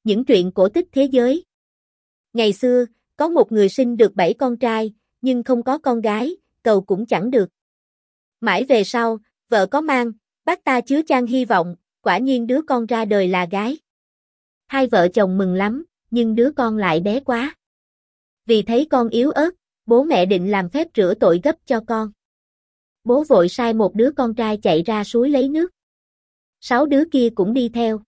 Những truyện cổ tích thế giới. Ngày xưa, có một người sinh được 7 con trai, nhưng không có con gái, cầu cũng chẳng được. Mãi về sau, vợ có mang, bác ta chứa chan hy vọng, quả nhiên đứa con ra đời là gái. Hai vợ chồng mừng lắm, nhưng đứa con lại bé quá. Vì thấy con yếu ớt, bố mẹ định làm phép rửa tội gấp cho con. Bố vội sai một đứa con trai chạy ra suối lấy nước. 6 đứa kia cũng đi theo.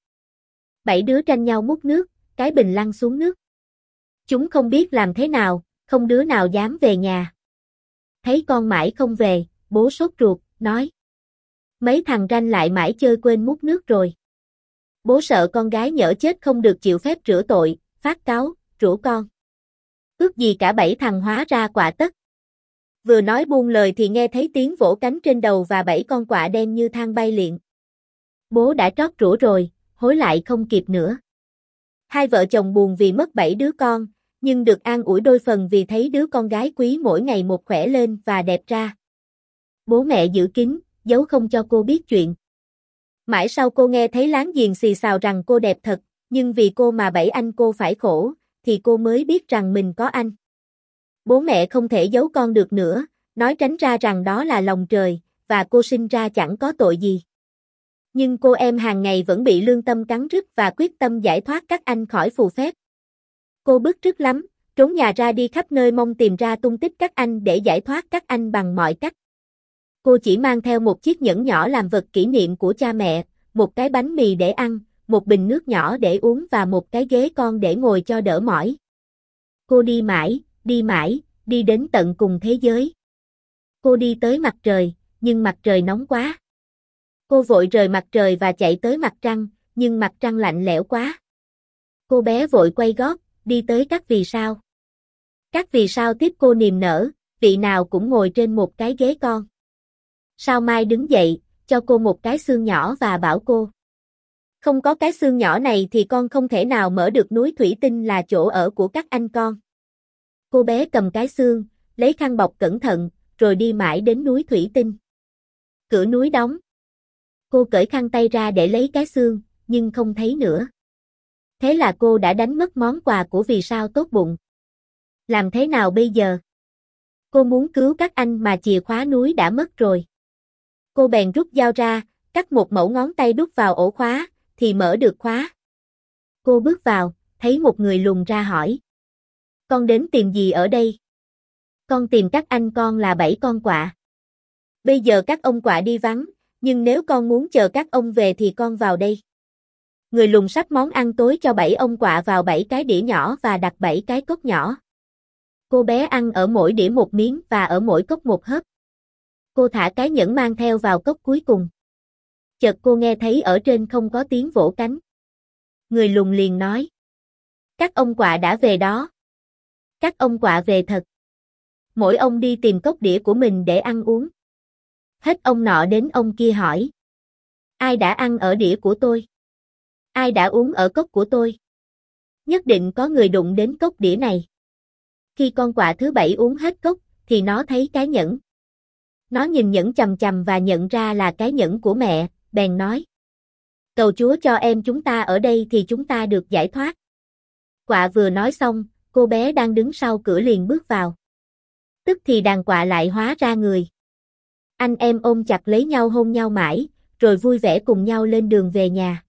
7 đứa tranh nhau múc nước, cái bình lăn xuống nước. Chúng không biết làm thế nào, không đứa nào dám về nhà. Thấy con mãi không về, bố sốt ruột, nói. Mấy thằng ranh lại mãi chơi quên múc nước rồi. Bố sợ con gái nhỡ chết không được chịu phép rửa tội, phát cáu, rủa con. Ước gì cả 7 thằng hóa ra quạ tất. Vừa nói buông lời thì nghe thấy tiếng vỗ cánh trên đầu và 7 con quạ đen như than bay liệng. Bố đã trót rủa rồi, hối lại không kịp nữa. Hai vợ chồng buồn vì mất 7 đứa con, nhưng được an ủi đôi phần vì thấy đứa con gái quý mỗi ngày một khỏe lên và đẹp ra. Bố mẹ giữ kín, giấu không cho cô biết chuyện. Mãi sau cô nghe thấy láng giềng xì xào rằng cô đẹp thật, nhưng vì cô mà 7 anh cô phải khổ, thì cô mới biết rằng mình có anh. Bố mẹ không thể giấu con được nữa, nói tránh ra rằng đó là lòng trời, và cô sinh ra chẳng có tội gì. Nhưng cô em hàng ngày vẫn bị lương tâm cắn rứt và quyết tâm giải thoát các anh khỏi phù phép. Cô bức rứt lắm, trốn nhà ra đi khắp nơi mong tìm ra tung tích các anh để giải thoát các anh bằng mọi cách. Cô chỉ mang theo một chiếc nhẫn nhỏ làm vật kỷ niệm của cha mẹ, một cái bánh mì để ăn, một bình nước nhỏ để uống và một cái ghế con để ngồi cho đỡ mỏi. Cô đi mãi, đi đến tận cùng thế giới. Cô đi tới mặt trời, nhưng mặt trời nóng quá. Cô vội rời mặt trời và chạy tới mặt trăng, nhưng mặt trăng lạnh lẽo quá. Cô bé vội quay gót, đi tới các vì sao. Các vì sao tiếp cô niềm nở, vị nào cũng ngồi trên một cái ghế con. Sao Mai đứng dậy, cho cô một cái xương nhỏ và bảo cô. Không có cái xương nhỏ này thì con không thể nào mở được núi thủy tinh là chỗ ở của các anh con. Cô bé cầm cái xương, lấy khăn bọc cẩn thận, rồi đi mãi đến núi thủy tinh. Cửa núi đóng. Cô cởi khăn tay ra để lấy cái xương, nhưng không thấy nữa. Thế là cô đã đánh mất món quà của vì sao tốt bụng. Làm thế nào bây giờ? Cô muốn cứu các anh mà chìa khóa núi đã mất rồi. Cô bèn rút dao ra, cắt một mẩu ngón tay đút vào ổ khóa, thì mở được khóa. Cô bước vào, thấy một người lùn ra hỏi. Con đến tìm gì ở đây? Con tìm các anh con là 7 con quạ. Bây giờ các ông quạ đi vắng, nhưng nếu con muốn chờ các ông về thì con vào đây. Người lùn sắp món ăn tối cho 7 ông quạ vào 7 cái đĩa nhỏ và đặt 7 cái cốc nhỏ. Cô bé ăn ở mỗi đĩa một miếng và ở mỗi cốc một hớp. Cô thả cái nhẫn mang theo vào cốc cuối cùng. Chợt cô nghe thấy ở trên không có tiếng vỗ cánh. Người lùn liền nói. Các ông quạ đã về đó. Các ông quạ về thật. Mỗi ông đi tìm cốc đĩa của mình để ăn uống. Hết ông nọ đến ông kia hỏi. Ai đã ăn ở đĩa của tôi? Ai đã uống ở cốc của tôi? Nhất định có người đụng đến cốc đĩa này. Khi con quạ thứ 7 uống hết cốc, thì nó thấy cái nhẫn. Nó nhìn nhẫn chằm chằm và nhận ra là cái nhẫn của mẹ, bèn nói. Cầu Chúa cho em chúng ta ở đây thì chúng ta được giải thoát. Quạ vừa nói xong, cô bé đang đứng sau cửa liền bước vào. Tức thì đàn quạ lại hóa ra người. Anh em ôm chặt lấy nhau hôn nhau mãi, rồi vui vẻ cùng nhau lên đường về nhà.